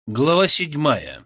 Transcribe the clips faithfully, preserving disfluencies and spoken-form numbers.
Глава седьмая.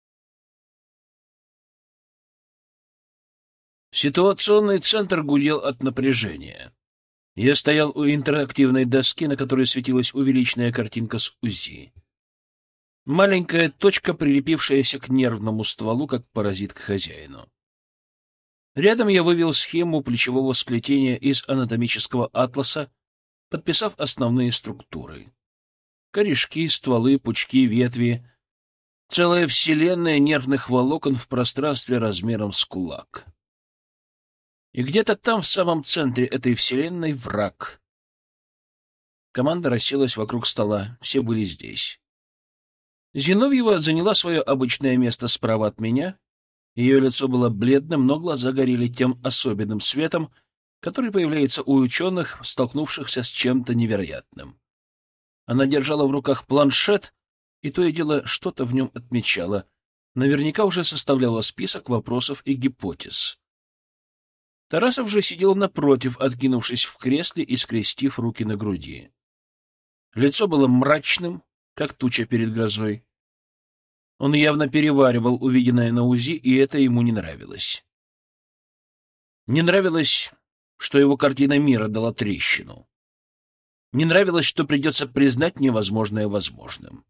Ситуационный центр гудел от напряжения. Я стоял у интерактивной доски, на которой светилась увеличенная картинка с УЗИ. Маленькая точка, прилепившаяся к нервному стволу, как паразит к хозяину. Рядом я вывел схему плечевого сплетения из анатомического атласа, подписав основные структуры. Корешки, стволы, пучки, ветви — целая вселенная нервных волокон в пространстве размером с кулак. И где-то там, в самом центре этой вселенной, враг. Команда расселась вокруг стола, все были здесь. Зиновьева заняла свое обычное место справа от меня. Ее лицо было бледным, но глаза горели тем особенным светом, который появляется у ученых, столкнувшихся с чем-то невероятным. Она держала в руках планшет, и то и дело что-то в нем отмечала. Наверняка уже составляла список вопросов и гипотез. Тарасов же сидел напротив, откинувшись в кресле и скрестив руки на груди. Лицо было мрачным, как туча перед грозой. Он явно переваривал увиденное на УЗИ, и это ему не нравилось. Не нравилось, что его картина мира дала трещину. Не нравилось, что придется признать невозможное возможным.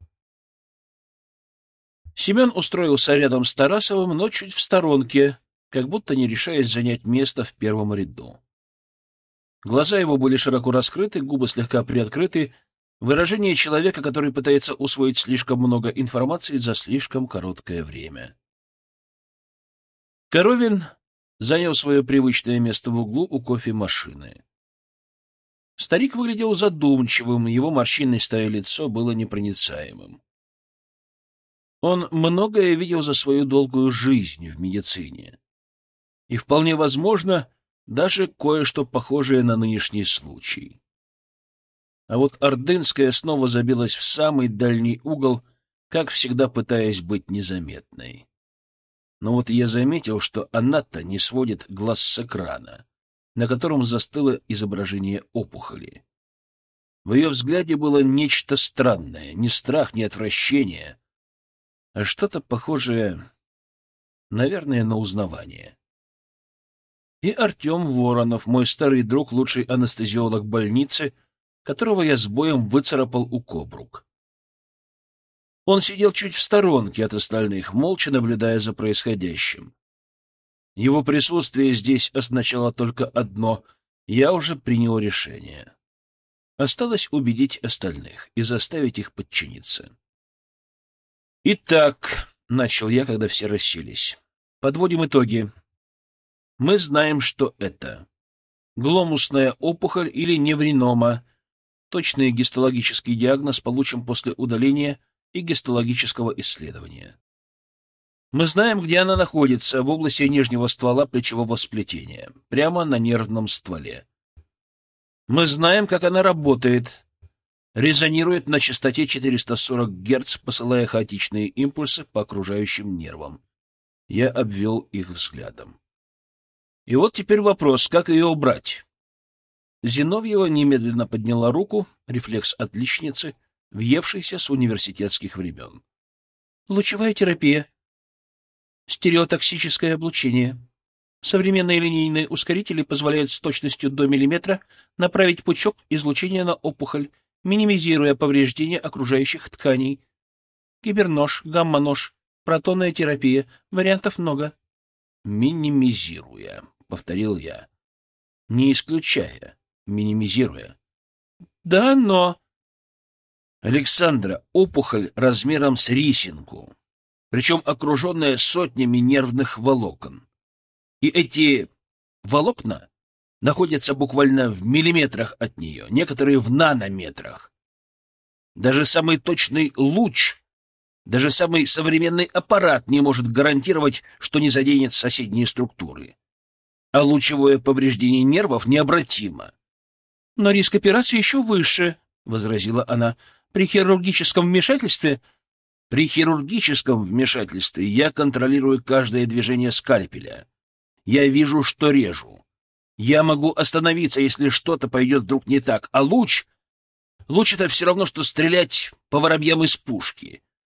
Семен устроился рядом с Тарасовым, но чуть в сторонке, как будто не решаясь занять место в первом ряду. Глаза его были широко раскрыты, губы слегка приоткрыты, выражение человека, который пытается усвоить слишком много информации за слишком короткое время. Коровин занял свое привычное место в углу у кофемашины. Старик выглядел задумчивым, его морщинистое лицо было непроницаемым. Он многое видел за свою долгую жизнь в медицине. И вполне возможно, даже кое-что похожее на нынешний случай. А вот Ордынская снова забилась в самый дальний угол, как всегда пытаясь быть незаметной. Но вот я заметил, что она-то не сводит глаз с экрана, на котором застыло изображение опухоли. В ее взгляде было нечто странное, ни страх, ни отвращение, а что-то похожее, наверное, на узнавание. И Артем Воронов, мой старый друг, лучший анестезиолог больницы, которого я с боем выцарапал у Кобрук. Он сидел чуть в сторонке от остальных, молча наблюдая за происходящим. Его присутствие здесь означало только одно — я уже принял решение. Осталось убедить остальных и заставить их подчиниться. «Итак», — начал я, когда все расселись, — «подводим итоги. Мы знаем, что это гломусная опухоль или невринома. Точный гистологический диагноз получим после удаления и гистологического исследования. Мы знаем, где она находится, в области нижнего ствола плечевого сплетения, прямо на нервном стволе. Мы знаем, как она работает. Резонирует на частоте четыреста сорок герц, посылая хаотичные импульсы по окружающим нервам. Я обвел их взглядом. И вот теперь вопрос, как ее убрать? Зиновьева немедленно подняла руку, рефлекс отличницы, въевшийся с университетских времен. Лучевая терапия. Стереотоксическое облучение. Современные линейные ускорители позволяют с точностью до миллиметра направить пучок излучения на опухоль, минимизируя повреждения окружающих тканей. Кибернож, гамма-нож, протонная терапия. Вариантов много. Минимизируя, — повторил я. Не исключая, минимизируя. Да, но... Александра, опухоль размером с рисинку, причем окруженная сотнями нервных волокон. И эти волокна находятся буквально в миллиметрах от нее, некоторые в нанометрах. Даже самый точный луч, даже самый современный аппарат не может гарантировать, что не заденет соседние структуры. А лучевое повреждение нервов необратимо. — Но риск операции еще выше, — возразила она. — При хирургическом вмешательстве... При хирургическом вмешательстве я контролирую каждое движение скальпеля. Я вижу, что режу. Я могу остановиться, если что-то пойдет вдруг не так. А луч... Луч — это все равно, что стрелять по воробьям из пушки.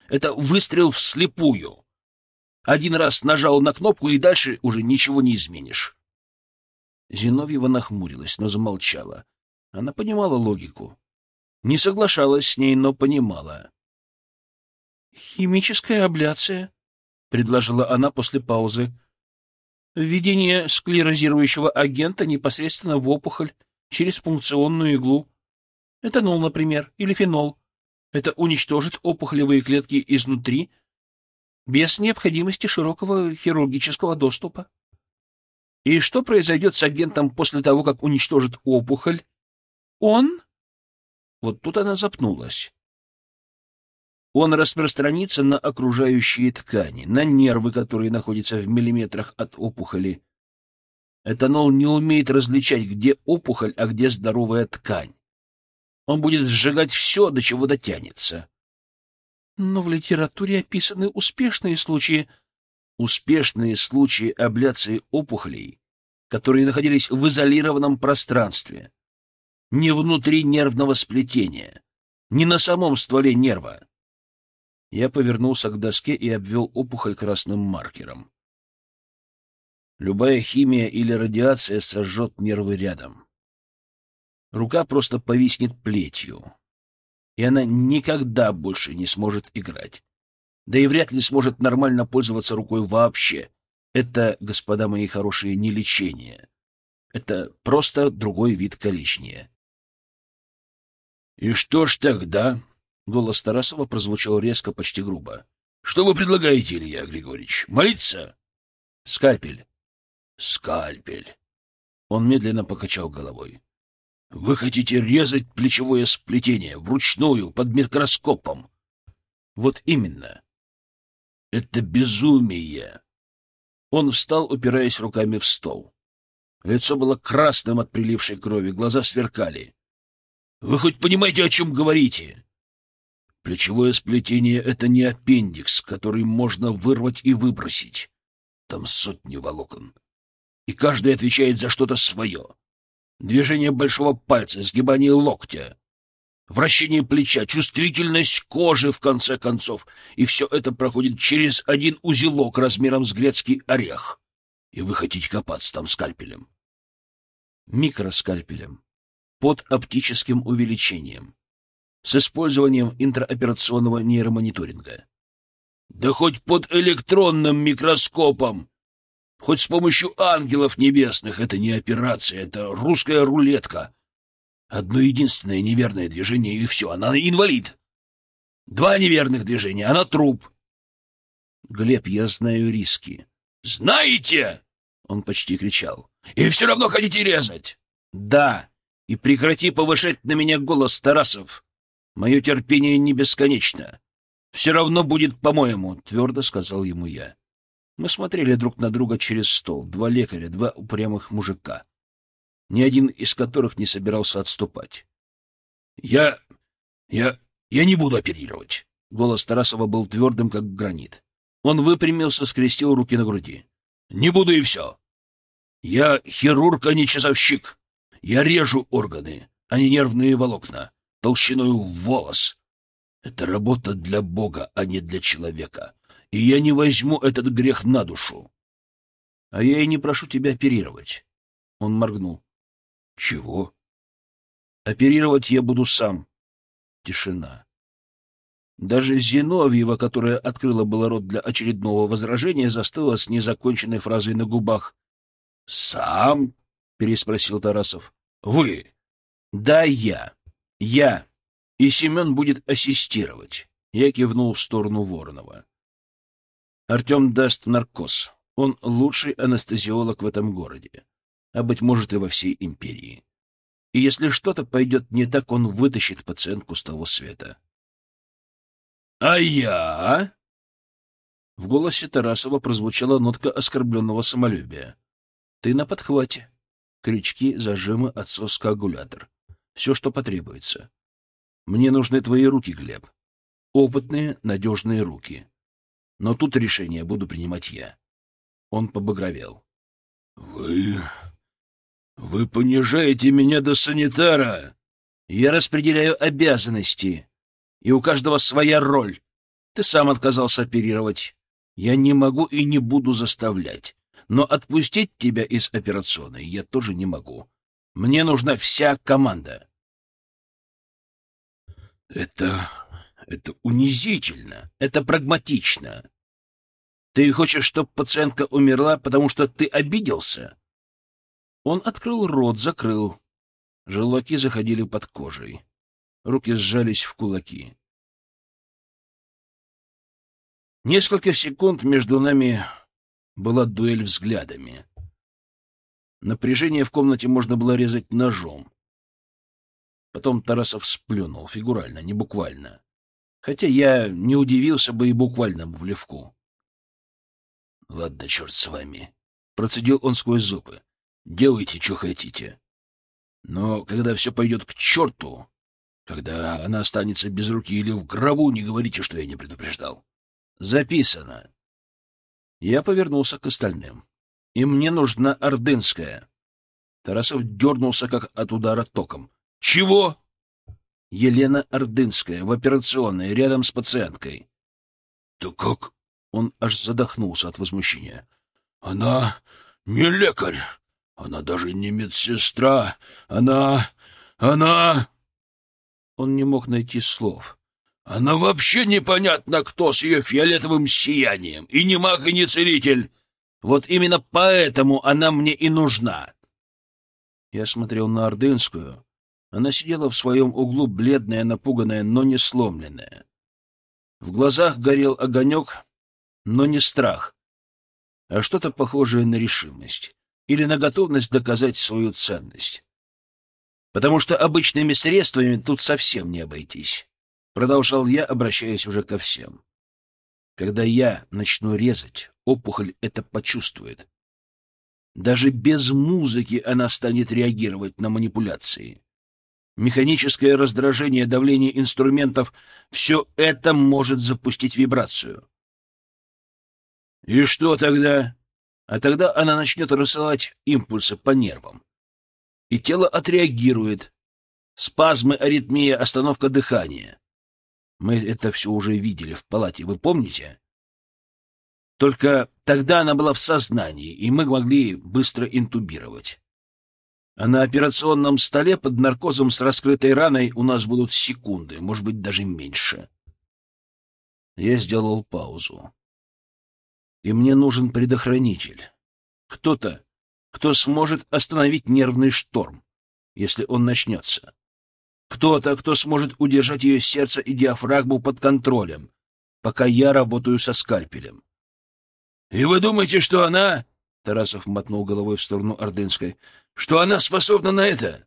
Это выстрел вслепую. Один раз нажал на кнопку, и дальше уже ничего не изменишь. Зиновьева нахмурилась, но замолчала. Она понимала логику. Не соглашалась с ней, но понимала. «Химическая абляция», — предложила она после паузы. «Введение склерозирующего агента непосредственно в опухоль через пункционную иглу. Этанол, например, или фенол. Это уничтожит опухолевые клетки изнутри без необходимости широкого хирургического доступа. И что произойдет с агентом после того, как уничтожит опухоль? Он...» Вот тут она запнулась. «Он распространится на окружающие ткани, на нервы, которые находятся в миллиметрах от опухоли. Этанол не умеет различать, где опухоль, а где здоровая ткань. Он будет сжигать все, до чего дотянется». «Но в литературе описаны успешные случаи...» «Успешные случаи абляции опухолей, которые находились в изолированном пространстве, не внутри нервного сплетения, не на самом стволе нерва». Я повернулся к доске и обвел опухоль красным маркером. Любая химия или радиация сожжет нервы рядом. Рука просто повиснет плетью, и она никогда больше не сможет играть. Да и вряд ли сможет нормально пользоваться рукой вообще. Это, господа мои хорошие, не лечение. Это просто другой вид калечения. «И что ж тогда?» — голос Тарасова прозвучал резко, почти грубо. «Что вы предлагаете, Илья Григорьевич? Молиться?» «Скальпель». «Скальпель». Он медленно покачал головой. «Вы хотите резать плечевое сплетение вручную, под микроскопом?» «Вот именно». «Это безумие!» Он встал, упираясь руками в стол. Лицо было красным от прилившей крови, глаза сверкали. «Вы хоть понимаете, о чем говорите? Плечевое сплетение — это не аппендикс, который можно вырвать и выбросить. Там сотни волокон, и каждый отвечает за что-то свое. Движение большого пальца, сгибание локтя, вращение плеча, чувствительность кожи, в конце концов. И все это проходит через один узелок размером с грецкий орех. И вы хотите копаться там скальпелем?» «Микроскальпелем, под оптическим увеличением, с использованием интраоперационного нейромониторинга». «Да хоть под электронным микроскопом! Хоть с помощью ангелов небесных! Это не операция, это русская рулетка. Одно единственное неверное движение, и все, она инвалид. Два неверных движения, она труп». «Глеб, я знаю риски». «Знаете?» — он почти кричал. «И все равно хотите резать?» «Да, и прекрати повышать на меня голос, Тарасов. Мое терпение не бесконечно. Все равно будет, по-моему», — твердо сказал ему я. Мы смотрели друг на друга через стол. Два лекаря, два упрямых мужика, ни один из которых не собирался отступать. «Я... я... я не буду оперировать!» Голос Тарасова был твердым, как гранит. Он выпрямился, скрестил руки на груди. «Не буду, и все. Я хирург, а не часовщик. Я режу органы, а не нервные волокна, толщиной в волос. Это работа для Бога, а не для человека. И я не возьму этот грех на душу». «А я и не прошу тебя оперировать». Он моргнул. «Чего?» «Оперировать я буду сам». Тишина. Даже Зиновьева, которая открыла было рот для очередного возражения, застыла с незаконченной фразой на губах. «Сам?» — переспросил Тарасов. «Вы?» «Да, я. Я. И Семен будет ассистировать». Я кивнул в сторону Воронова. «Артем даст наркоз. Он лучший анестезиолог в этом городе, а, быть может, и во всей империи. И если что-то пойдет не так, он вытащит пациентку с того света». «А я?» В голосе Тарасова прозвучала нотка оскорбленного самолюбия. «Ты на подхвате. Крючки, зажимы, отсос, коагулятор. Все, что потребуется. Мне нужны твои руки, Глеб. Опытные, надежные руки. Но тут решение буду принимать я». Он побагровел. «Вы... вы понижаете меня до санитара?» «Я распределяю обязанности, и у каждого своя роль. Ты сам отказался оперировать. Я не могу и не буду заставлять. Но отпустить тебя из операционной я тоже не могу. Мне нужна вся команда. Это... это унизительно. Это прагматично. Ты хочешь, чтобы пациентка умерла, потому что ты обиделся? Он открыл рот, закрыл. Желваки заходили под кожей. Руки сжались в кулаки. Несколько секунд между нами была дуэль взглядами. Напряжение в комнате можно было резать ножом. Потом Тарасов сплюнул, фигурально, не буквально. Хотя я не удивился бы и буквальному плевку. — Ладно, черт с вами, — процедил он сквозь зубы. — Делайте, что хотите. Но когда все пойдет к черту, когда она останется без руки или в гробу, не говорите, что я не предупреждал. Записано. Я повернулся к остальным. И мне нужна Ордынская. Тарасов дернулся, как от удара током. — Чего? — Елена Ордынская, в операционной, рядом с пациенткой. — Да как? — он аж задохнулся от возмущения. — Она не лекарь. Она даже не медсестра. Она... она... Он не мог найти слов. Она вообще непонятно кто с ее фиолетовым сиянием. И не маг, и не целитель. Вот именно поэтому она мне и нужна. Я смотрел на Ордынскую. Она сидела в своем углу, бледная, напуганная, но не сломленная. В глазах горел огонек, но не страх, а что-то похожее на решимость или на готовность доказать свою ценность. Потому что обычными средствами тут совсем не обойтись. Продолжал я, обращаясь уже ко всем. Когда я начну резать, опухоль это почувствует. Даже без музыки она станет реагировать на манипуляции. Механическое раздражение, давление инструментов — все это может запустить вибрацию. И что тогда? А тогда она начнет рассылать импульсы по нервам. И тело отреагирует. Спазмы, аритмия, остановка дыхания. Мы это все уже видели в палате, вы помните? Только тогда она была в сознании, и мы могли быстро интубировать. А на операционном столе под наркозом с раскрытой раной у нас будут секунды, может быть, даже меньше. Я сделал паузу. И мне нужен предохранитель. Кто-то, кто сможет остановить нервный шторм, если он начнется. Кто-то, кто сможет удержать ее сердце и диафрагму под контролем, пока я работаю со скальпелем. — И вы думаете, что она... — Тарасов мотнул головой в сторону Ордынской. — Что она способна на это?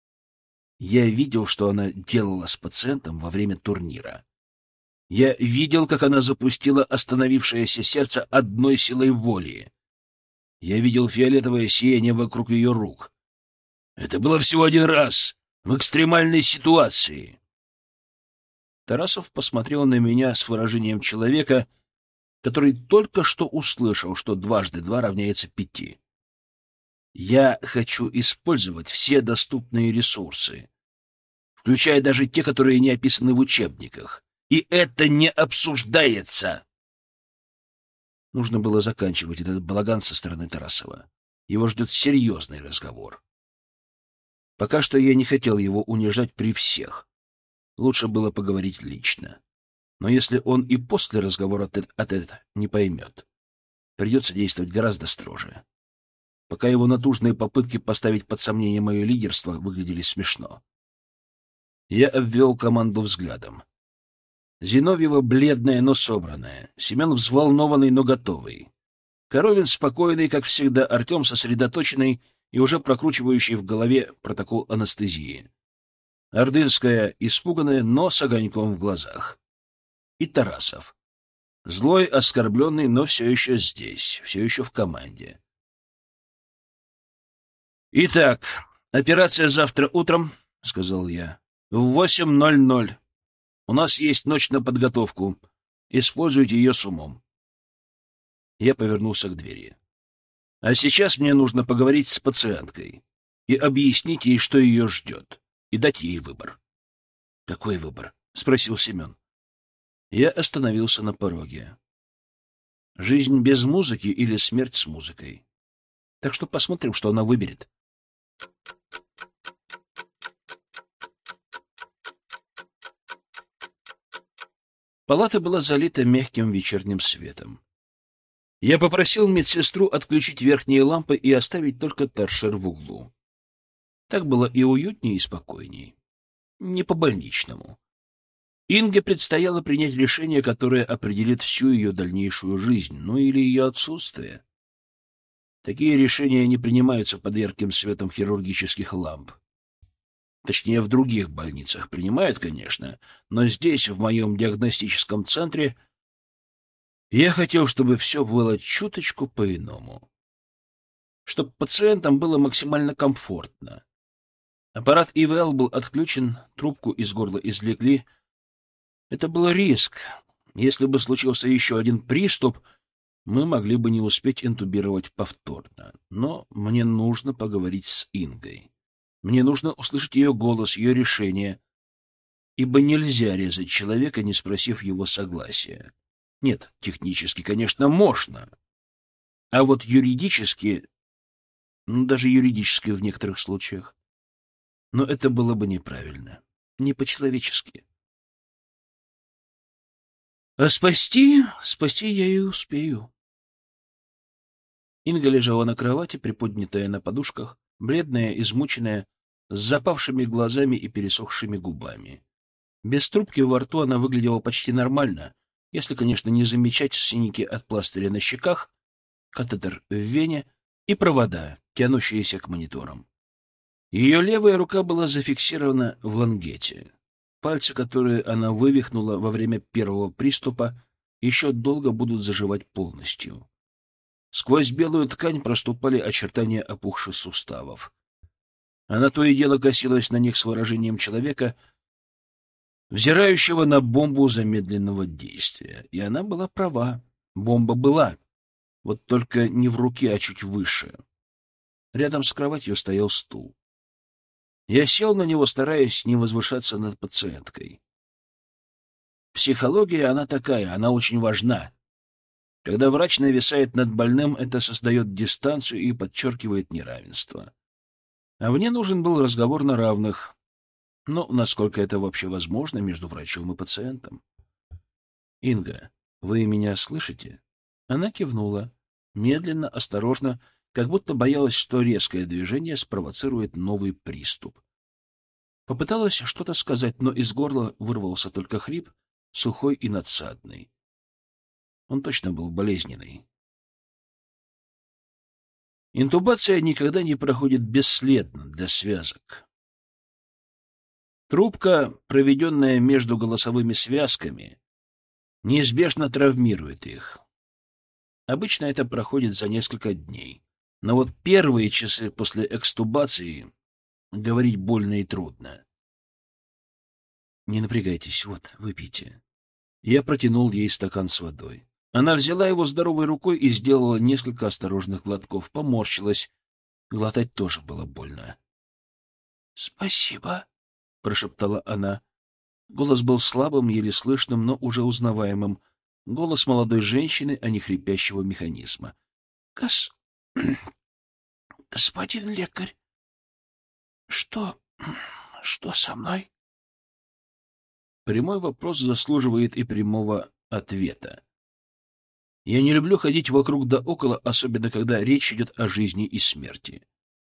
Я видел, что она делала с пациентом во время турнира. Я видел, как она запустила остановившееся сердце одной силой воли. Я видел фиолетовое сияние вокруг ее рук. Это было всего один раз, в экстремальной ситуации. Тарасов посмотрел на меня с выражением человека, который только что услышал, что дважды два равняется пяти. Я хочу использовать все доступные ресурсы, включая даже те, которые не описаны в учебниках. И это не обсуждается. Нужно было заканчивать этот балаган со стороны Тарасова. Его ждет серьезный разговор. Пока что я не хотел его унижать при всех. Лучше было поговорить лично. Но если он и после разговора тет-а-тет не поймет, придется действовать гораздо строже. Пока его натужные попытки поставить под сомнение мое лидерство выглядели смешно. Я обвел команду взглядом. Зиновьева бледная, но собранная. Семен взволнованный, но готовый. Коровин спокойный, как всегда. Артем сосредоточенный и уже прокручивающий в голове протокол анестезии. Ордынская испуганная, но с огоньком в глазах. И Тарасов. Злой, оскорбленный, но все еще здесь, все еще в команде. «Итак, операция завтра утром», — сказал я, — «в восемь ноль ноль. У нас есть ночь на подготовку. Используйте ее с умом». Я повернулся к двери. «А сейчас мне нужно поговорить с пациенткой и объяснить ей, что ее ждет, и дать ей выбор». «Какой выбор?» — спросил Семен. Я остановился на пороге. Жизнь без музыки или смерть с музыкой. Так что посмотрим, что она выберет. Палата была залита мягким вечерним светом. Я попросил медсестру отключить верхние лампы и оставить только торшер в углу. Так было и уютнее, и спокойней. Не по-больничному. Инге предстояло принять решение, которое определит всю ее дальнейшую жизнь, ну или ее отсутствие. Такие решения не принимаются под ярким светом хирургических ламп. Точнее, в других больницах принимают, конечно, но здесь, в моем диагностическом центре, я хотел, чтобы все было чуточку по-иному. Чтобы пациентам было максимально комфортно. Аппарат И В Л был отключен, трубку из горла извлекли. Это был риск. Если бы случился еще один приступ, мы могли бы не успеть интубировать повторно. Но мне нужно поговорить с Ингой. Мне нужно услышать ее голос, ее решение, ибо нельзя резать человека, не спросив его согласия. Нет, технически, конечно, можно, а вот юридически, ну, даже юридически в некоторых случаях, но это было бы неправильно, не по-человечески. А спасти, спасти я и успею. Инга лежала на кровати, приподнятая на подушках, бледная, измученная, с запавшими глазами и пересохшими губами. Без трубки во рту она выглядела почти нормально, если, конечно, не замечать синяки от пластыря на щеках, катетер в вене и провода, тянущиеся к мониторам. Ее левая рука была зафиксирована в лангете. Пальцы, которые она вывихнула во время первого приступа, еще долго будут заживать полностью. Сквозь белую ткань проступали очертания опухших суставов. Она то и дело косилась на них с выражением человека, взирающего на бомбу замедленного действия. И она была права. Бомба была. Вот только не в руке, а чуть выше. Рядом с кроватью стоял стул. Я сел на него, стараясь не возвышаться над пациенткой. Психология, она такая, она очень важна. Когда врач нависает над больным, это создает дистанцию и подчеркивает неравенство. А мне нужен был разговор на равных. Но насколько это вообще возможно между врачом и пациентом? «Инга, вы меня слышите?» Она кивнула, медленно, осторожно, как будто боялась, что резкое движение спровоцирует новый приступ. Попыталась что-то сказать, но из горла вырвался только хрип, сухой и надсадный. Он точно был болезненный. Интубация никогда не проходит бесследно для связок. Трубка, проведенная между голосовыми связками, неизбежно травмирует их. Обычно это проходит за несколько дней. Но вот первые часы после экстубации говорить больно и трудно. Не напрягайтесь, вот, выпейте. Я протянул ей стакан с водой. Она взяла его здоровой рукой и сделала несколько осторожных глотков, поморщилась. Глотать тоже было больно. — Спасибо, — прошептала она. Голос был слабым, еле слышным, но уже узнаваемым. Голос молодой женщины, а не хрипящего механизма. — Гос... Господин лекарь, что... что со мной? Прямой вопрос заслуживает и прямого ответа. Я не люблю ходить вокруг да около, особенно когда речь идет о жизни и смерти.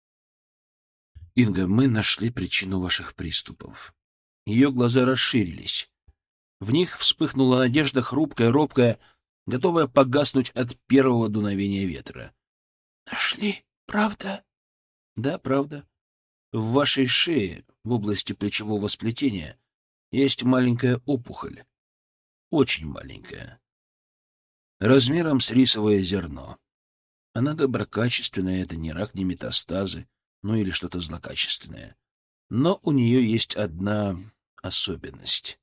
Инга, мы нашли причину ваших приступов. Ее глаза расширились. В них вспыхнула надежда, хрупкая, робкая, готовая погаснуть от первого дуновения ветра. — Нашли, правда? — Да, правда. В вашей шее, в области плечевого сплетения, есть маленькая опухоль. Очень маленькая. Размером с рисовое зерно. Она доброкачественная, это не рак, не метастазы, ну или что-то злокачественное. Но у нее есть одна особенность.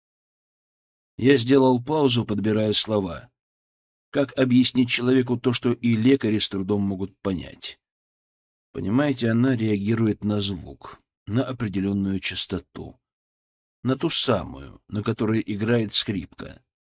Я сделал паузу, подбирая слова. Как объяснить человеку то, что и лекари с трудом могут понять? Понимаете, она реагирует на звук, на определенную частоту, на ту самую, на которой играет скрипка.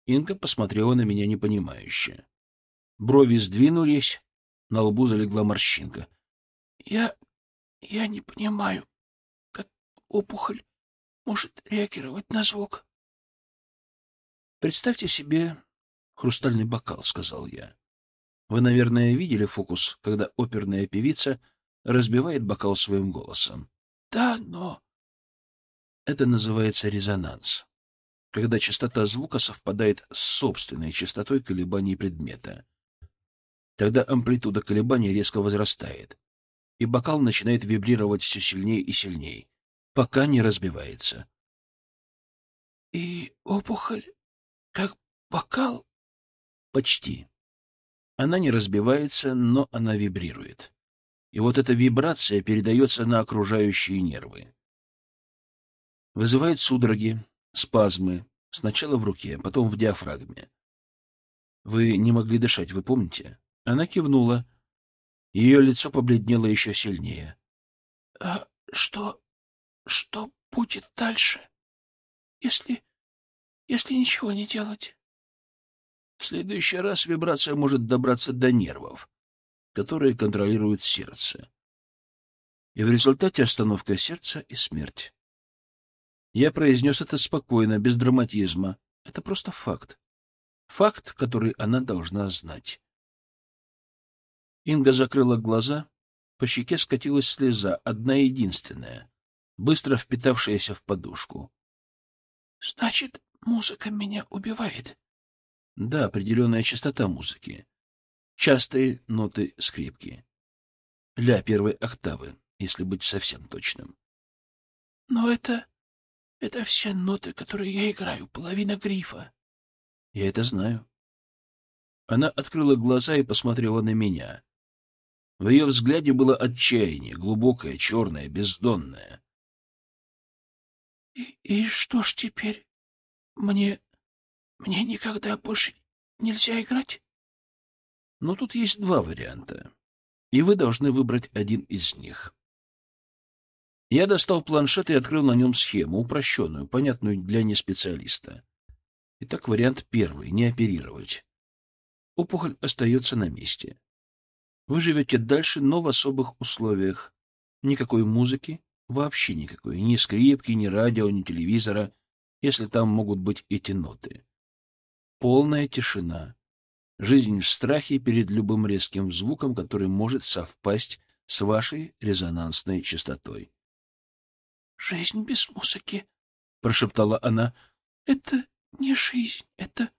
Инга посмотрела на меня непонимающе. Брови сдвинулись, на лбу залегла морщинка. — Я... я не понимаю, как опухоль может реагировать на звук. — Представьте себе хрустальный бокал, — сказал я. Вы, наверное, видели фокус, когда оперная певица разбивает бокал своим голосом. — Да, но... Это называется резонанс, когда частота звука совпадает с собственной частотой колебаний предмета. Тогда амплитуда колебаний резко возрастает, и бокал начинает вибрировать все сильнее и сильнее, пока не разбивается. — И опухоль как бокал? — Почти. Она не разбивается, но она вибрирует. И вот эта вибрация передается на окружающие нервы. Вызывает судороги, спазмы, сначала в руке, потом в диафрагме. Вы не могли дышать, вы помните? Она кивнула. Ее лицо побледнело еще сильнее. — А что... что будет дальше, если... если ничего не делать? В следующий раз вибрация может добраться до нервов, которые контролируют сердце. И в результате остановка сердца и смерть. Я произнес это спокойно, без драматизма. Это просто факт. Факт, который она должна знать. Инга закрыла глаза. По щеке скатилась слеза, одна единственная, быстро впитавшаяся в подушку. — Значит, музыка меня убивает? — Да, определенная частота музыки. Частые ноты скрипки. Ля первой октавы, если быть совсем точным. — Но это... это все ноты, которые я играю, половина грифа. — Я это знаю. Она открыла глаза и посмотрела на меня. В ее взгляде было отчаяние, глубокое, черное, бездонное. И, — И что ж теперь? Мне... мне никогда больше нельзя играть? — Но тут есть два варианта, и вы должны выбрать один из них. Я достал планшет и открыл на нем схему, упрощенную, понятную для неспециалиста. Итак, вариант первый — не оперировать. Опухоль остается на месте. Вы живете дальше, но в особых условиях. Никакой музыки, вообще никакой. Ни скрипки, ни радио, ни телевизора, если там могут быть эти ноты. Полная тишина. Жизнь в страхе перед любым резким звуком, который может совпасть с вашей резонансной частотой. — Жизнь без музыки, — прошептала она. — Это не жизнь, это...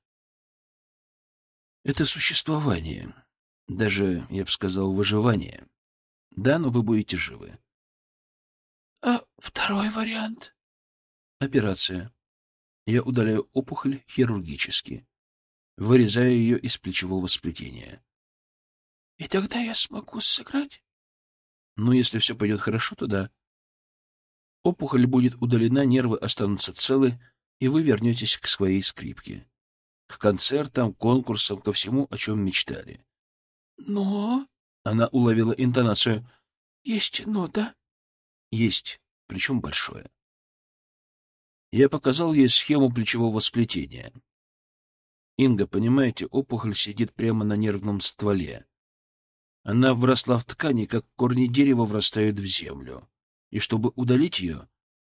Это существование. Даже, я бы сказал, выживание. Да, но вы будете живы. — А второй вариант? — Операция. Я удаляю опухоль хирургически. Вырезаю ее из плечевого сплетения. — И тогда я смогу сыграть? — Ну, если все пойдет хорошо, то да. Опухоль будет удалена, нервы останутся целы, и вы вернетесь к своей скрипке. К концертам, конкурсам, ко всему, о чем мечтали. — Но... — она уловила интонацию. — Есть «но», да? — Есть, причем большое. Я показал ей схему плечевого сплетения. Инга, понимаете, опухоль сидит прямо на нервном стволе. Она вросла в ткани, как корни дерева врастают в землю. И чтобы удалить ее,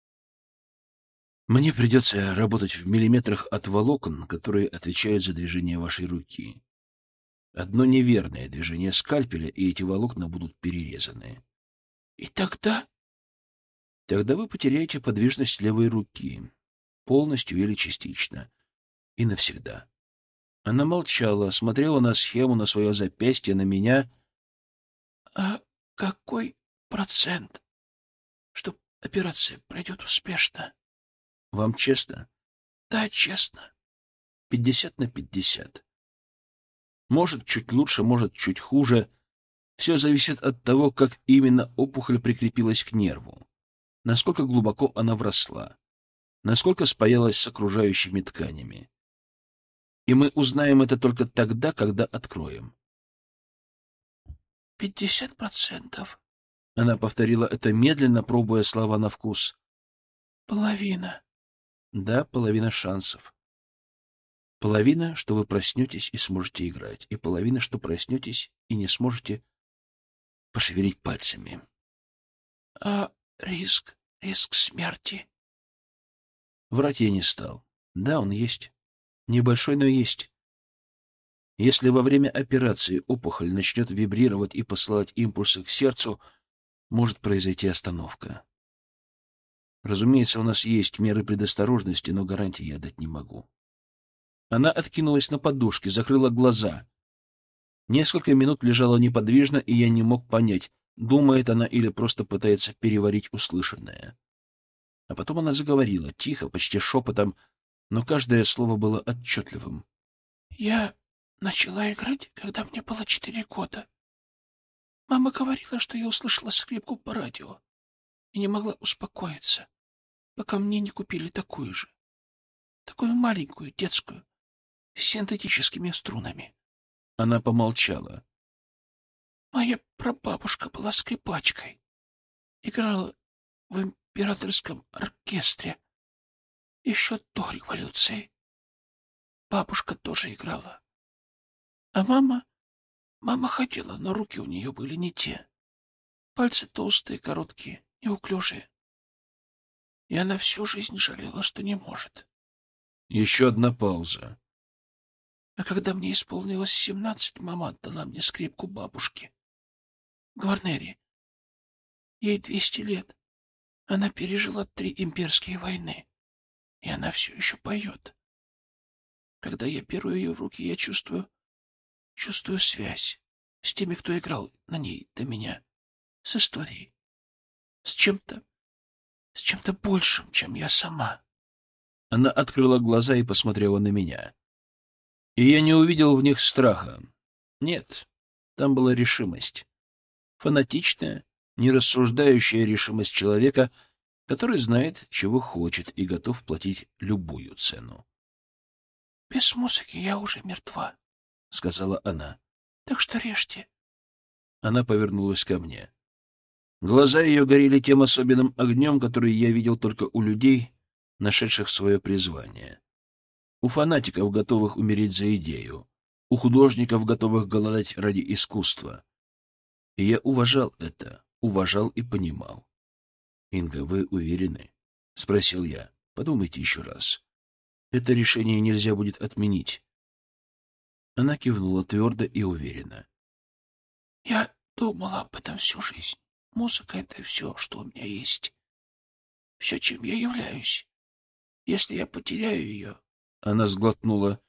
мне придется работать в миллиметрах от волокон, которые отвечают за движение вашей руки. Одно неверное движение скальпеля, и эти волокна будут перерезаны. И тогда... Тогда вы потеряете подвижность левой руки, полностью или частично, и навсегда. Она молчала, смотрела на схему, на свое запястье, на меня. — А какой процент, что операция пройдет успешно? — Вам честно? — Да, честно. — Пятьдесят на пятьдесят. Может, чуть лучше, может, чуть хуже. Все зависит от того, как именно опухоль прикрепилась к нерву, насколько глубоко она вросла, насколько спаялась с окружающими тканями. И мы узнаем это только тогда, когда откроем. — Пятьдесят процентов. Она повторила это медленно, пробуя слова на вкус. — Половина. — Да, половина шансов. Половина, что вы проснетесь и сможете играть, и половина, что проснетесь и не сможете пошевелить пальцами. — А риск, риск смерти? Врать я не стал. Да, он есть. Небольшой, но есть. Если во время операции опухоль начнет вибрировать и посылать импульсы к сердцу, может произойти остановка. Разумеется, у нас есть меры предосторожности, но гарантий я дать не могу. Она откинулась на подушке, закрыла глаза. Несколько минут лежала неподвижно, и я не мог понять, думает она или просто пытается переварить услышанное. А потом она заговорила, тихо, почти шепотом, но каждое слово было отчетливым. — Я начала играть, когда мне было четыре года. Мама говорила, что я услышала скрипку по радио и не могла успокоиться, пока мне не купили такую же. Такую маленькую, детскую, с синтетическими струнами. Она помолчала. Моя прабабушка была скрипачкой. Играла в императорском оркестре еще до революции. Бабушка тоже играла. А мама... Мама ходила, но руки у нее были не те. Пальцы толстые, короткие, неуклюжие. И она всю жизнь жалела, что не может. Еще одна пауза. А когда мне исполнилось семнадцать, мама отдала мне скрипку бабушке. Гварнери. Ей двести лет. Она пережила три имперские войны. И она все еще поет. Когда я беру ее в руки, я чувствую... Чувствую связь с теми, кто играл на ней до меня. С историей. С чем-то... С чем-то большим, чем я сама. Она открыла глаза и посмотрела на меня. И я не увидел в них страха. Нет, там была решимость. Фанатичная, нерассуждающая решимость человека, который знает, чего хочет и готов платить любую цену. — Без музыки я уже мертва, — сказала она. — Так что режьте. Она повернулась ко мне. Глаза ее горели тем особенным огнем, который я видел только у людей, нашедших свое призвание. У фанатиков, готовых умереть за идею. У художников, готовых голодать ради искусства. И я уважал это, уважал и понимал. — Инга, вы уверены? — спросил я. — Подумайте еще раз. Это решение нельзя будет отменить. Она кивнула твердо и уверенно. — Я думала об этом всю жизнь. Музыка — это все, что у меня есть. Все, чем я являюсь. Если я потеряю ее... Она сглотнула.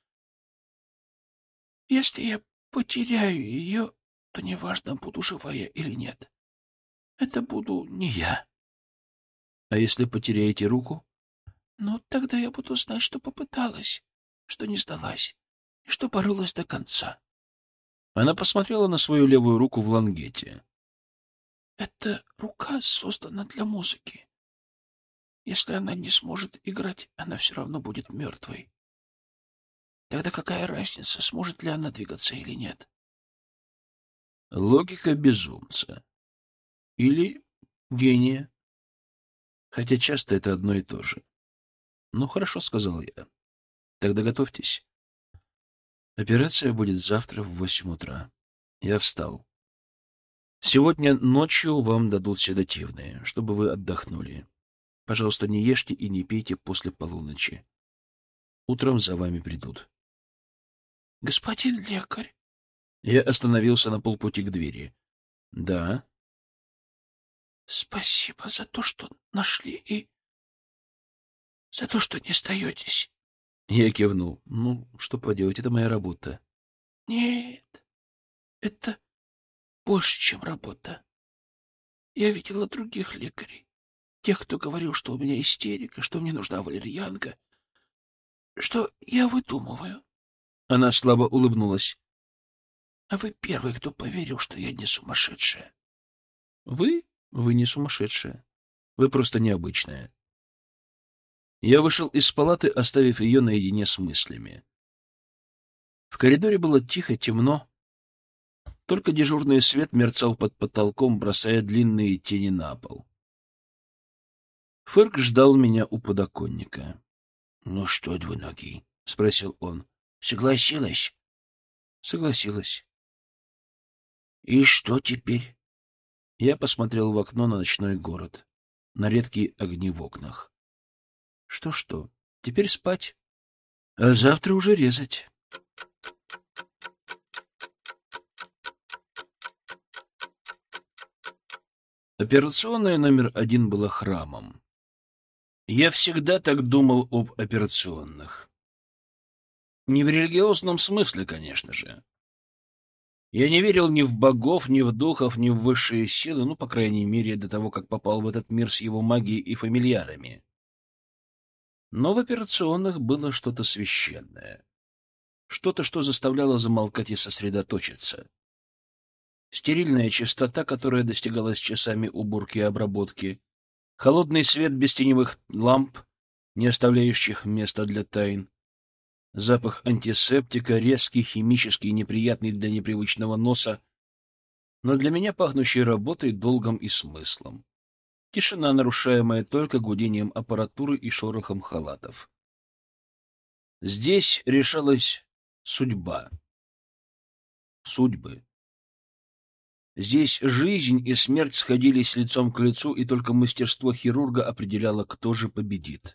— Если я потеряю ее, то неважно, буду жива я или нет. Это буду не я. — А если потеряете руку? — Ну, тогда я буду знать, что попыталась, что не сдалась и что боролась до конца. Она посмотрела на свою левую руку в лангете. — Эта рука создана для музыки. Если она не сможет играть, она все равно будет мертвой. Тогда какая разница, сможет ли она двигаться или нет? Логика безумца. Или гения. Хотя часто это одно и то же. Ну, хорошо, сказал я. Тогда готовьтесь. Операция будет завтра в восемь утра. Я встал. Сегодня ночью вам дадут седативные, чтобы вы отдохнули. Пожалуйста, не ешьте и не пейте после полуночи. Утром за вами придут. — Господин лекарь. Я остановился на полпути к двери. — Да. — Спасибо за то, что нашли и за то, что не сдаетесь. Я кивнул. Ну, что поделать, это моя работа. — Нет, это больше, чем работа. Я видела других лекарей. Тех, кто говорил, что у меня истерика, что мне нужна валерьянка, что я выдумываю. Она слабо улыбнулась. А вы первый, кто поверил, что я не сумасшедшая. Вы? Вы не сумасшедшая. Вы просто необычная. Я вышел из палаты, оставив ее наедине с мыслями. В коридоре было тихо, темно. Только дежурный свет мерцал под потолком, бросая длинные тени на пол. Фырк ждал меня у подоконника. — Ну что, двуногий? — спросил он. Согласилась? Согласилась. И что теперь? Я посмотрел в окно на ночной город, на редкие огни в окнах. Что-что, теперь спать, а завтра уже резать. Операционная номер один была храмом. Я всегда так думал об операционных. Не в религиозном смысле, конечно же. Я не верил ни в богов, ни в духов, ни в высшие силы, ну, по крайней мере, до того, как попал в этот мир с его магией и фамильярами. Но в операционных было что-то священное. Что-то, что заставляло замолкать и сосредоточиться. Стерильная чистота, которая достигалась часами уборки и обработки. Холодный свет без теневых ламп, не оставляющих места для тайн. Запах антисептика, резкий, химический, неприятный для непривычного носа, но для меня пахнущий работой, долгом и смыслом. Тишина, нарушаемая только гудением аппаратуры и шорохом халатов. Здесь решалась судьба. Судьбы. Здесь жизнь и смерть сходились лицом к лицу, и только мастерство хирурга определяло, кто же победит.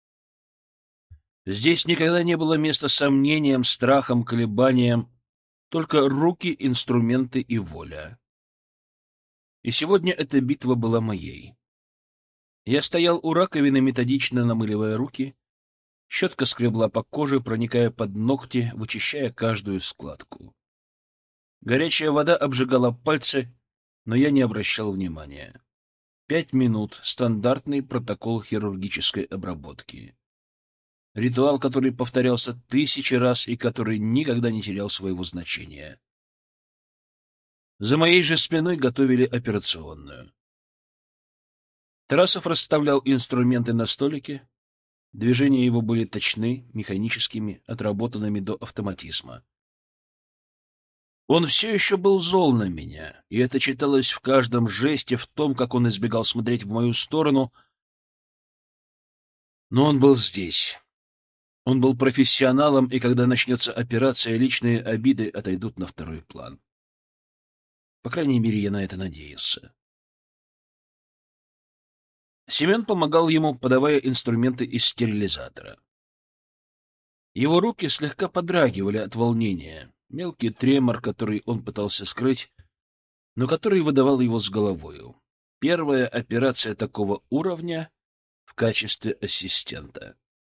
Здесь никогда не было места сомнениям, страхам, колебаниям, только руки, инструменты и воля. И сегодня эта битва была моей. Я стоял у раковины, методично намыливая руки. Щетка скребла по коже, проникая под ногти, вычищая каждую складку. Горячая вода обжигала пальцы, но я не обращал внимания. Пять минут — стандартный протокол хирургической обработки. Ритуал, который повторялся тысячи раз и который никогда не терял своего значения. За моей же спиной готовили операционную. Тарасов расставлял инструменты на столике. Движения его были точны, механическими, отработанными до автоматизма. Он все еще был зол на меня, и это читалось в каждом жесте, в том, как он избегал смотреть в мою сторону. Но он был здесь. Он был профессионалом, и когда начнется операция, личные обиды отойдут на второй план. По крайней мере, я на это надеялся. Семен помогал ему, подавая инструменты из стерилизатора. Его руки слегка подрагивали от волнения, мелкий тремор, который он пытался скрыть, но который выдавал его с головою. Первая операция такого уровня в качестве ассистента.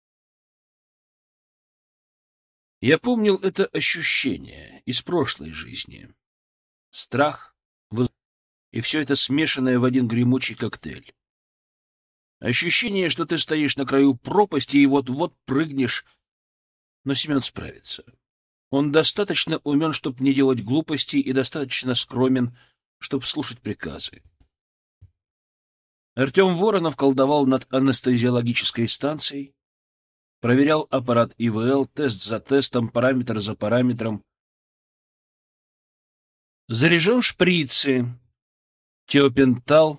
Я помнил это ощущение из прошлой жизни. Страх и все это смешанное в один гремучий коктейль. Ощущение, что ты стоишь на краю пропасти и вот-вот прыгнешь, но Семен справится. Он достаточно умен, чтобы не делать глупостей, и достаточно скромен, чтобы слушать приказы. Артем Воронов колдовал над анестезиологической станцией, проверял аппарат И В Л, тест за тестом, параметр за параметром. Заряжен шприцы, теопентал,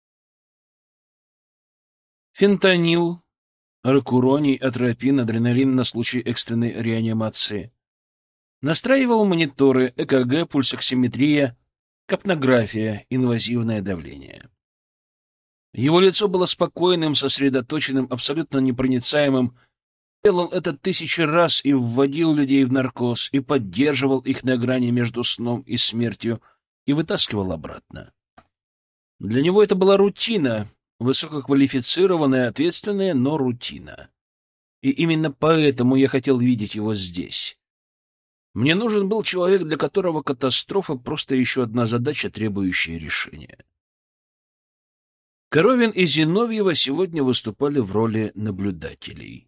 фентанил, ракуроний, атропин, адреналин на случай экстренной реанимации. Настраивал мониторы, Э К Г, пульсоксиметрия, капнография, инвазивное давление. Его лицо было спокойным, сосредоточенным, абсолютно непроницаемым. Делал это тысячи раз и вводил людей в наркоз, и поддерживал их на грани между сном и смертью, и вытаскивал обратно. Для него это была рутина, высококвалифицированная, ответственная, но рутина. И именно поэтому я хотел видеть его здесь. Мне нужен был человек, для которого катастрофа — просто еще одна задача, требующая решения. Коровин и Зиновьева сегодня выступали в роли наблюдателей.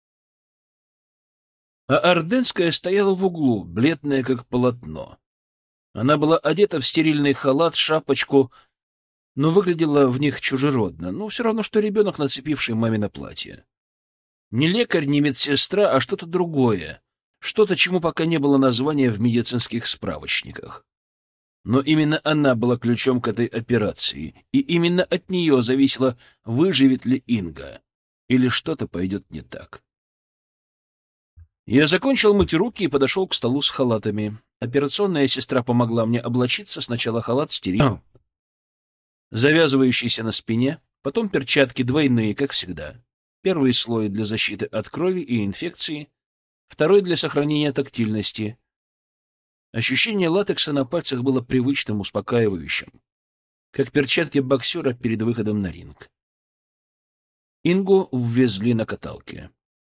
А Ордынская стояла в углу, бледная как полотно. Она была одета в стерильный халат, шапочку, но выглядела в них чужеродно. Ну, все равно, что ребенок, нацепивший мамино платье. Не лекарь, не медсестра, а что-то другое. Что-то, чему пока не было названия в медицинских справочниках. Но именно она была ключом к этой операции, и именно от нее зависело, выживет ли Инга, или что-то пойдет не так. Я закончил мыть руки и подошел к столу с халатами. Операционная сестра помогла мне облачиться. Сначала халат стерил, завязывающийся на спине, потом перчатки двойные, как всегда. Первый слой для защиты от крови и инфекции, второй для сохранения тактильности. Ощущение латекса на пальцах было привычным, успокаивающим, как перчатки боксера перед выходом на ринг. Ингу ввезли на каталке.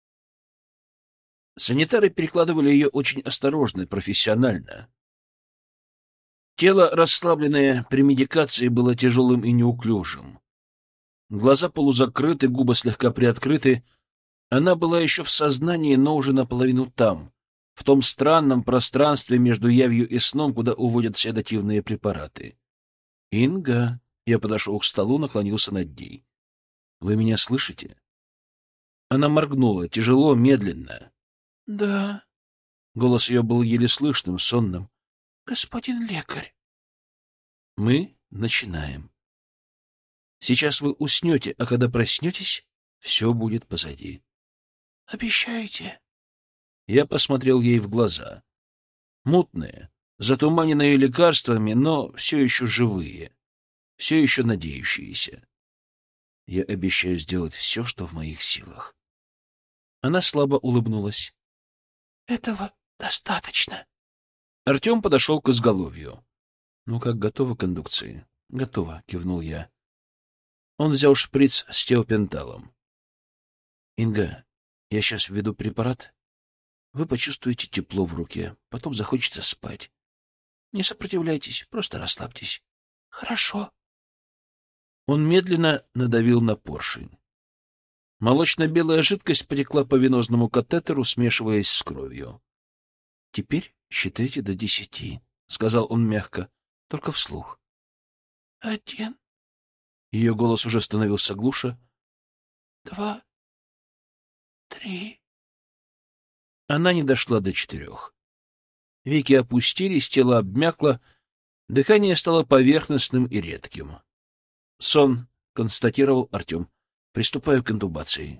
Санитары перекладывали ее очень осторожно, профессионально. Тело, расслабленное при медикации, было тяжелым и неуклюжим. Глаза полузакрыты, губы слегка приоткрыты. Она была еще в сознании, но уже наполовину там, в том странном пространстве между явью и сном, куда уводят седативные препараты. «Инга!» — я подошел к столу, наклонился над ней. «Вы меня слышите?» Она моргнула, тяжело, медленно. «Да». Голос ее был еле слышным, сонным. «Господин лекарь». «Мы начинаем. Сейчас вы уснете, а когда проснетесь, все будет позади». «Обещаете?» Я посмотрел ей в глаза. Мутные, затуманенные лекарствами, но все еще живые, все еще надеющиеся. Я обещаю сделать все, что в моих силах. Она слабо улыбнулась. «Этого достаточно». Артем подошел к изголовью. — Ну как, готова к индукции? — Готова, — кивнул я. Он взял шприц с теопенталом. — Инга, я сейчас введу препарат. Вы почувствуете тепло в руке, потом захочется спать. Не сопротивляйтесь, просто расслабьтесь. — Хорошо. Он медленно надавил на поршень. Молочно-белая жидкость потекла по венозному катетеру, смешиваясь с кровью. — Теперь считайте до десяти, — сказал он мягко, — только вслух. — Один. Ее голос уже становился глуше. — Два. Три. Она не дошла до четырех. Веки опустились, тело обмякло, дыхание стало поверхностным и редким. — Сон, — констатировал Артем. — Приступаю к интубации.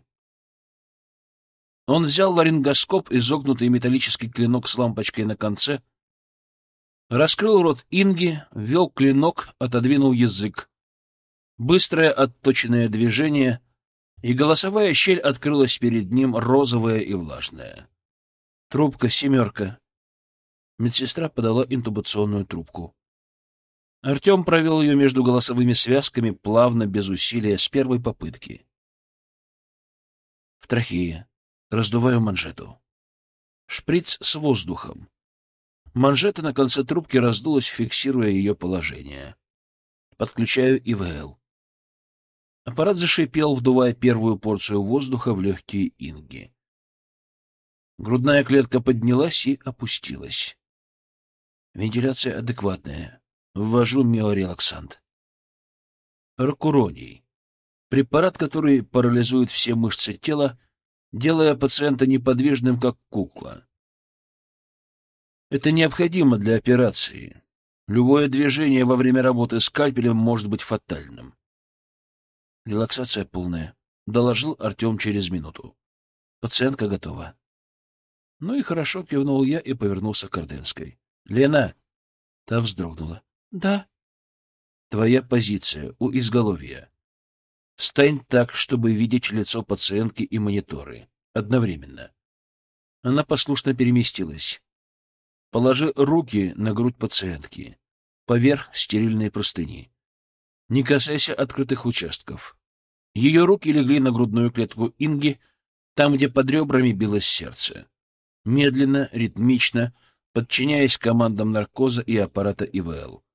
Он взял ларингоскоп, изогнутый металлический клинок с лампочкой на конце, раскрыл рот Инги, ввел клинок, отодвинул язык. Быстрое отточенное движение, и голосовая щель открылась перед ним, розовая и влажная. Трубка «семерка». Медсестра подала интубационную трубку. Артем провел ее между голосовыми связками, плавно, без усилия, с первой попытки. В трахее. Раздуваю манжету. Шприц с воздухом. Манжета на конце трубки раздулась, фиксируя ее положение. Подключаю ИВЛ. Аппарат зашипел, вдувая первую порцию воздуха в легкие Инги. Грудная клетка поднялась и опустилась. Вентиляция адекватная. Ввожу миорелаксант. Рокуроний. Препарат, который парализует все мышцы тела, делая пациента неподвижным, как кукла. Это необходимо для операции. Любое движение во время работы скальпелем может быть фатальным. Релаксация полная, — доложил Артем через минуту. Пациентка готова. — Ну и хорошо, — кивнул я и повернулся к Ордынской. — Лена! — та вздрогнула. — Да. — Твоя позиция у изголовья. Встань так, чтобы видеть лицо пациентки и мониторы. Одновременно. Она послушно переместилась. Положи руки на грудь пациентки. Поверх стерильной простыни. Не касайся открытых участков. Ее руки легли на грудную клетку Инги, там, где под ребрами билось сердце. Медленно, ритмично, подчиняясь командам наркоза и аппарата ИВЛ.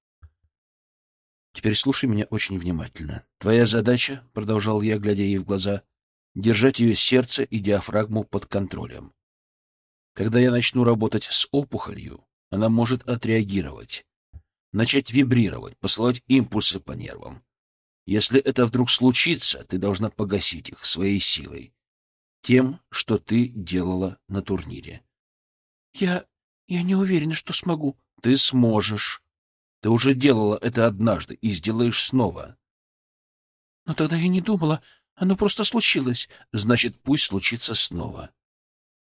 Теперь слушай меня очень внимательно. Твоя задача, — продолжал я, глядя ей в глаза, — держать ее сердце и диафрагму под контролем. Когда я начну работать с опухолью, она может отреагировать, начать вибрировать, посылать импульсы по нервам. Если это вдруг случится, ты должна погасить их своей силой, тем, что ты делала на турнире. Я... я не уверена, что смогу. Ты сможешь. Ты уже делала это однажды и сделаешь снова. Но тогда я не думала. Оно просто случилось. Значит, пусть случится снова.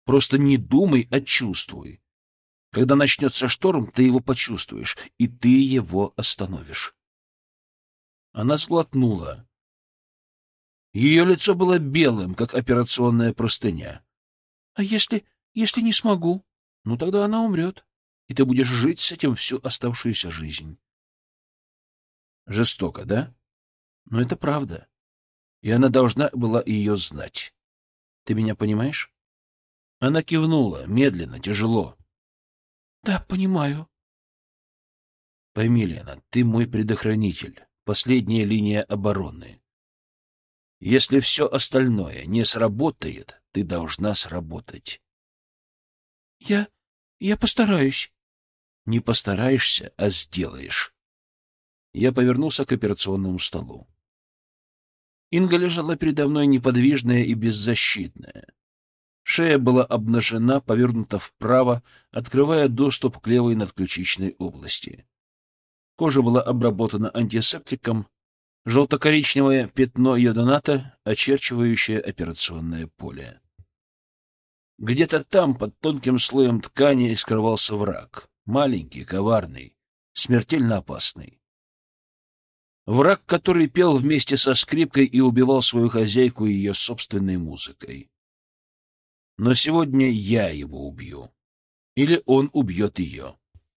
Просто не думай, а чувствуй. Когда начнется шторм, ты его почувствуешь, и ты его остановишь. Она сглотнула. Ее лицо было белым, как операционная простыня. — А если... если не смогу? Ну, тогда она умрет, и ты будешь жить с этим всю оставшуюся жизнь. Жестоко, да? Но это правда. И она должна была ее знать. Ты меня понимаешь? Она кивнула, медленно, тяжело. — Да, понимаю. — Пойми, Лена, ты мой предохранитель, последняя линия обороны. Если все остальное не сработает, ты должна сработать. — Я... я постараюсь. — Не постараешься, а сделаешь. Я повернулся к операционному столу. Инга лежала передо мной неподвижная и беззащитная. Шея была обнажена, повернута вправо, открывая доступ к левой надключичной области. Кожа была обработана антисептиком, желто-коричневое пятно йодоната, очерчивающее операционное поле. Где-то там, под тонким слоем ткани, скрывался враг. Маленький, коварный, смертельно опасный. Враг, который пел вместе со скрипкой и убивал свою хозяйку ее собственной музыкой. Но сегодня я его убью. Или он убьет ее.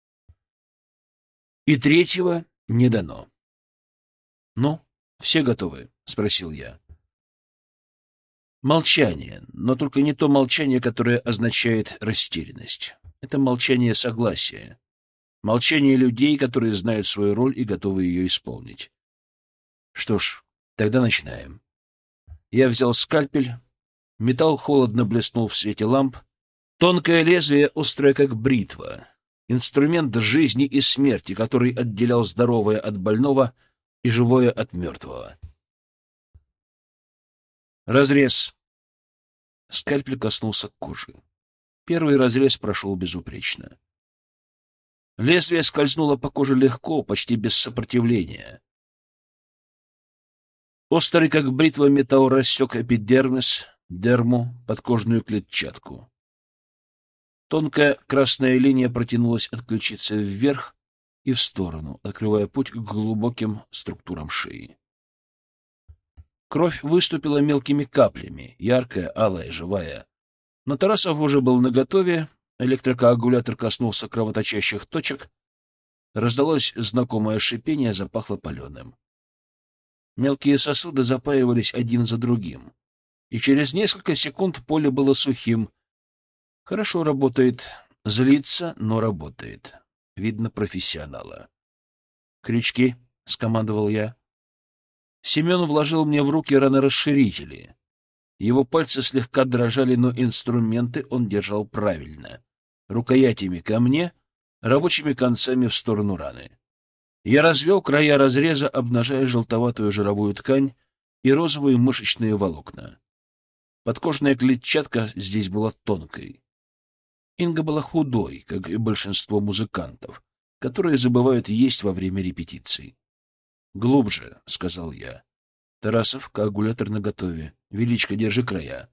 И третьего не дано. — Ну, все готовы? — спросил я. Молчание, но только не то молчание, которое означает растерянность. Это молчание согласия. Молчание людей, которые знают свою роль и готовы ее исполнить. Что ж, тогда начинаем. Я взял скальпель. Металл холодно блеснул в свете ламп. Тонкое лезвие, острое как бритва. Инструмент жизни и смерти, который отделял здоровое от больного и живое от мертвого. Разрез. Скальпель коснулся кожи. Первый разрез прошел безупречно. Лезвие скользнуло по коже легко, почти без сопротивления. Острый, как бритва, металл рассек эпидермис, дерму, подкожную клетчатку. Тонкая красная линия протянулась от ключицы вверх и в сторону, открывая путь к глубоким структурам шеи. Кровь выступила мелкими каплями, яркая, алая, живая. Но Тарасов уже был наготове, электрокоагулятор коснулся кровоточащих точек, раздалось знакомое шипение, запахло паленым. Мелкие сосуды запаивались один за другим, и через несколько секунд поле было сухим. Хорошо работает, злится, но работает. Видно профессионала. «Крючки», — скомандовал я. Семен вложил мне в руки ранорасширители. Его пальцы слегка дрожали, но инструменты он держал правильно. Рукоятями ко мне, рабочими концами в сторону раны. Я развел края разреза, обнажая желтоватую жировую ткань и розовые мышечные волокна. Подкожная клетчатка здесь была тонкой. Инга была худой, как и большинство музыкантов, которые забывают есть во время репетиций. «Глубже», — сказал я. «Тарасов, коагулятор наготове. Величко, держи края».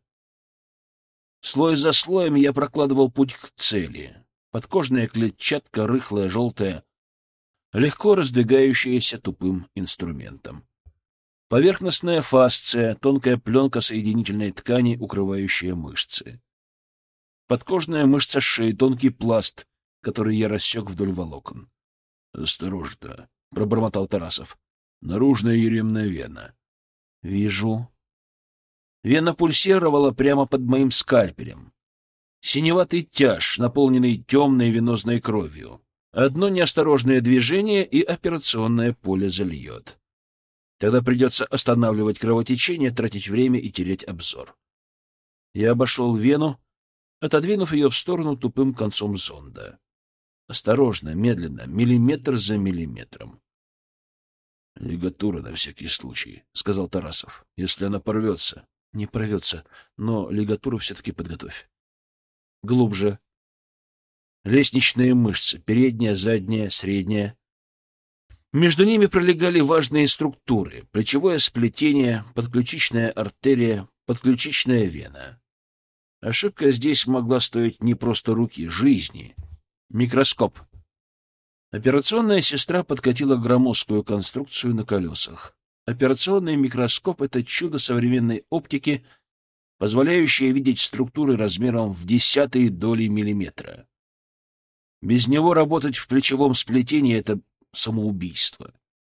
Слой за слоем я прокладывал путь к цели. Подкожная клетчатка, рыхлая, желтая, легко раздвигающаяся тупым инструментом. Поверхностная фасция, тонкая пленка соединительной ткани, укрывающая мышцы. Подкожная мышца шеи, тонкий пласт, который я рассек вдоль волокон. — Осторожно, — пробормотал Тарасов. — Наружная еремная вена. — Вижу. Вена пульсировала прямо под моим скальпелем. Синеватый тяж, наполненный темной венозной кровью. Одно неосторожное движение, и операционное поле зальет. Тогда придется останавливать кровотечение, тратить время и терять обзор. Я обошел вену, отодвинув ее в сторону тупым концом зонда. Осторожно, медленно, миллиметр за миллиметром. — Лигатура на всякий случай, — сказал Тарасов. — Если она порвется. — Не порвется, но лигатуру все-таки подготовь. Глубже. Лестничные мышцы, передняя, задняя, средняя. Между ними пролегали важные структуры: плечевое сплетение, подключичная артерия, подключичная вена. Ошибка здесь могла стоить не просто руки, жизни. Микроскоп. Операционная сестра подкатила громоздкую конструкцию на колесах. Операционный микроскоп — это чудо современной оптики, позволяющее видеть структуры размером в десятые доли миллиметра. Без него работать в плечевом сплетении — это самоубийство.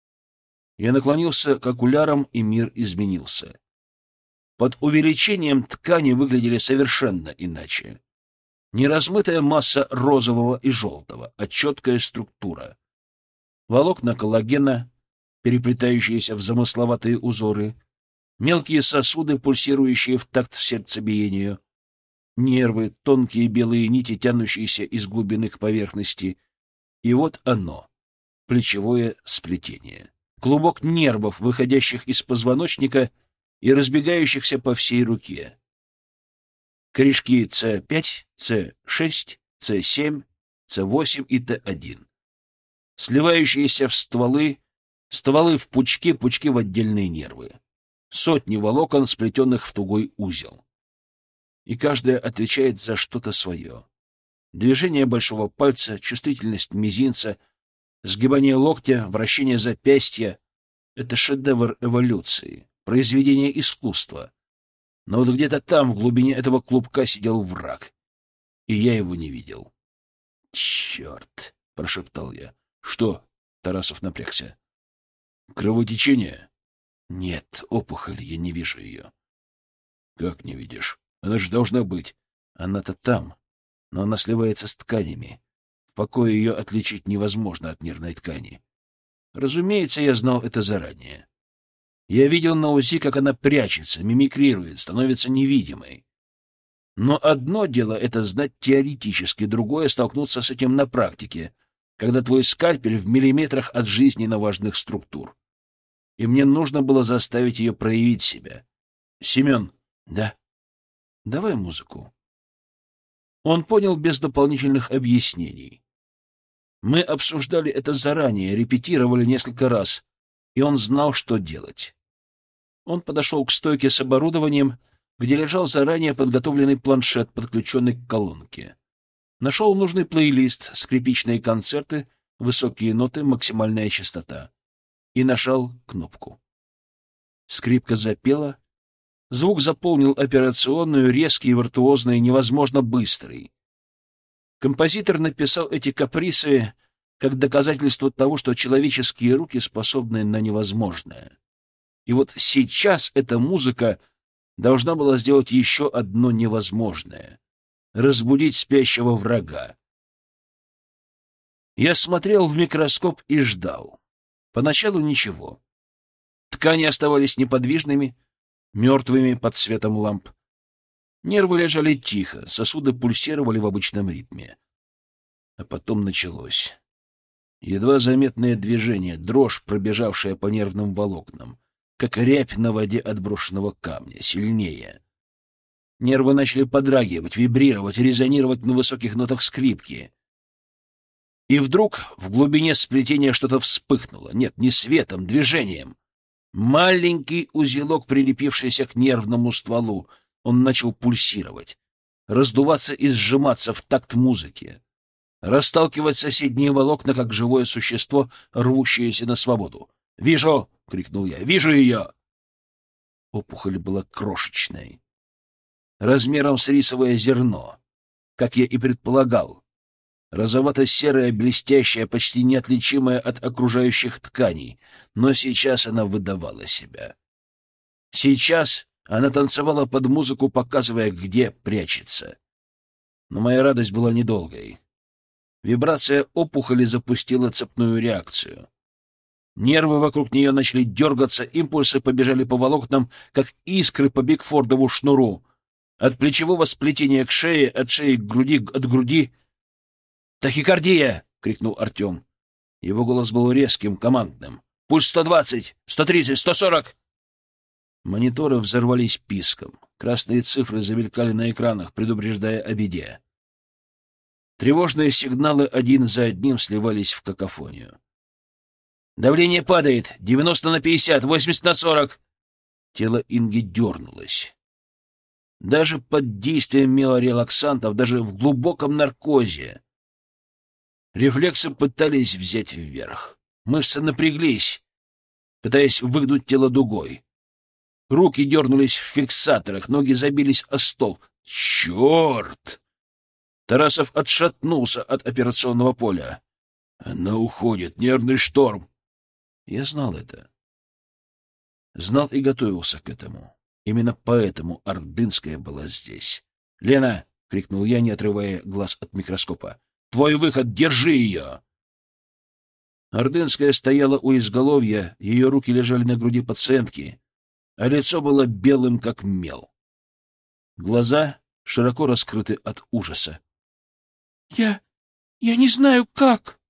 Я наклонился к окулярам, и мир изменился. Под увеличением ткани выглядели совершенно иначе. Не размытая масса розового и желтого, а четкая структура. Волокна коллагена, переплетающиеся в замысловатые узоры, мелкие сосуды, пульсирующие в такт сердцебиению, нервы, тонкие белые нити, тянущиеся из глубины к поверхности. И вот оно, плечевое сплетение. Клубок нервов, выходящих из позвоночника и разбегающихся по всей руке. Корешки С пять, С шесть, С семь, С восемь и Т один. Сливающиеся в стволы, стволы в пучки, пучки в отдельные нервы. Сотни волокон, сплетенных в тугой узел. И каждая отвечает за что-то свое. Движение большого пальца, чувствительность мизинца, сгибание локтя, вращение запястья — это шедевр эволюции, произведение искусства. Но вот где-то там, в глубине этого клубка, сидел враг, и я его не видел. «Черт!» — прошептал я. «Что?» — Тарасов напрягся. «Кровотечение?» «Нет, опухоль, я не вижу ее». «Как не видишь? Она же должна быть. Она-то там, но она сливается с тканями. В покое ее отличить невозможно от нервной ткани». Разумеется, я знал это заранее. Я видел на УЗИ, как она прячется, мимикрирует, становится невидимой. Но одно дело — это знать теоретически, другое — столкнуться с этим на практике, когда твой скальпель в миллиметрах от жизненно важных структур. И мне нужно было заставить ее проявить себя. «Семен». «Да». «Давай музыку». Он понял без дополнительных объяснений. Мы обсуждали это заранее, репетировали несколько раз, и он знал, что делать. Он подошел к стойке с оборудованием, где лежал заранее подготовленный планшет, подключенный к колонке. Нашел нужный плейлист, скрипичные концерты, высокие ноты, максимальная частота. И нажал кнопку. Скрипка запела. Звук заполнил операционную, резкий, виртуозный, невозможно быстрый. Композитор написал эти каприсы как доказательство того, что человеческие руки способны на невозможное. И вот сейчас эта музыка должна была сделать еще одно невозможное — разбудить спящего врага. Я смотрел в микроскоп и ждал. Поначалу ничего. Ткани оставались неподвижными, мертвыми под светом ламп. Нервы лежали тихо, сосуды пульсировали в обычном ритме. А потом началось. Едва заметное движение, дрожь, пробежавшая по нервным волокнам, как рябь на воде отброшенного камня, сильнее. Нервы начали подрагивать, вибрировать, резонировать на высоких нотах скрипки. И вдруг в глубине сплетения что-то вспыхнуло. Нет, не светом, движением. Маленький узелок, прилепившийся к нервному стволу, он начал пульсировать, раздуваться и сжиматься в такт музыки, расталкивать соседние волокна, как живое существо, рвущееся на свободу. «Вижу!» — крикнул я. «Вижу ее!» Опухоль была крошечной, размером с рисовое зерно, как я и предполагал. Розовато-серая, блестящая, почти неотличимая от окружающих тканей, но сейчас она выдавала себя. Сейчас она танцевала под музыку, показывая, где прячется. Но моя радость была недолгой. Вибрация опухоли запустила цепную реакцию. Нервы вокруг нее начали дергаться, импульсы побежали по волокнам, как искры по Бигфордову шнуру. От плечевого сплетения к шее, от шеи к груди, от груди... «Тахикардия!» — крикнул Артем. Его голос был резким, командным. «Пульс сто двадцать! сто тридцать! сто сорок!» Мониторы взорвались писком. Красные цифры замелькали на экранах, предупреждая о беде. Тревожные сигналы один за одним сливались в какофонию. «Давление падает! девяносто на пятьдесят! восемьдесят на сорок!» Тело Инги дернулось. Даже под действием миорелаксантов, даже в глубоком наркозе. Рефлексы пытались взять вверх. Мышцы напряглись, пытаясь выгнуть тело дугой. Руки дернулись в фиксаторах, ноги забились о стол. Черт! Тарасов отшатнулся от операционного поля. Она уходит, нервный шторм. Я знал это. Знал и готовился к этому. Именно поэтому Ордынская была здесь. «Лена!» — крикнул я, не отрывая глаз от микроскопа. «Твой выход! Держи ее!» Ордынская стояла у изголовья, ее руки лежали на груди пациентки, а лицо было белым, как мел. Глаза широко раскрыты от ужаса. «Я... я не знаю, как!»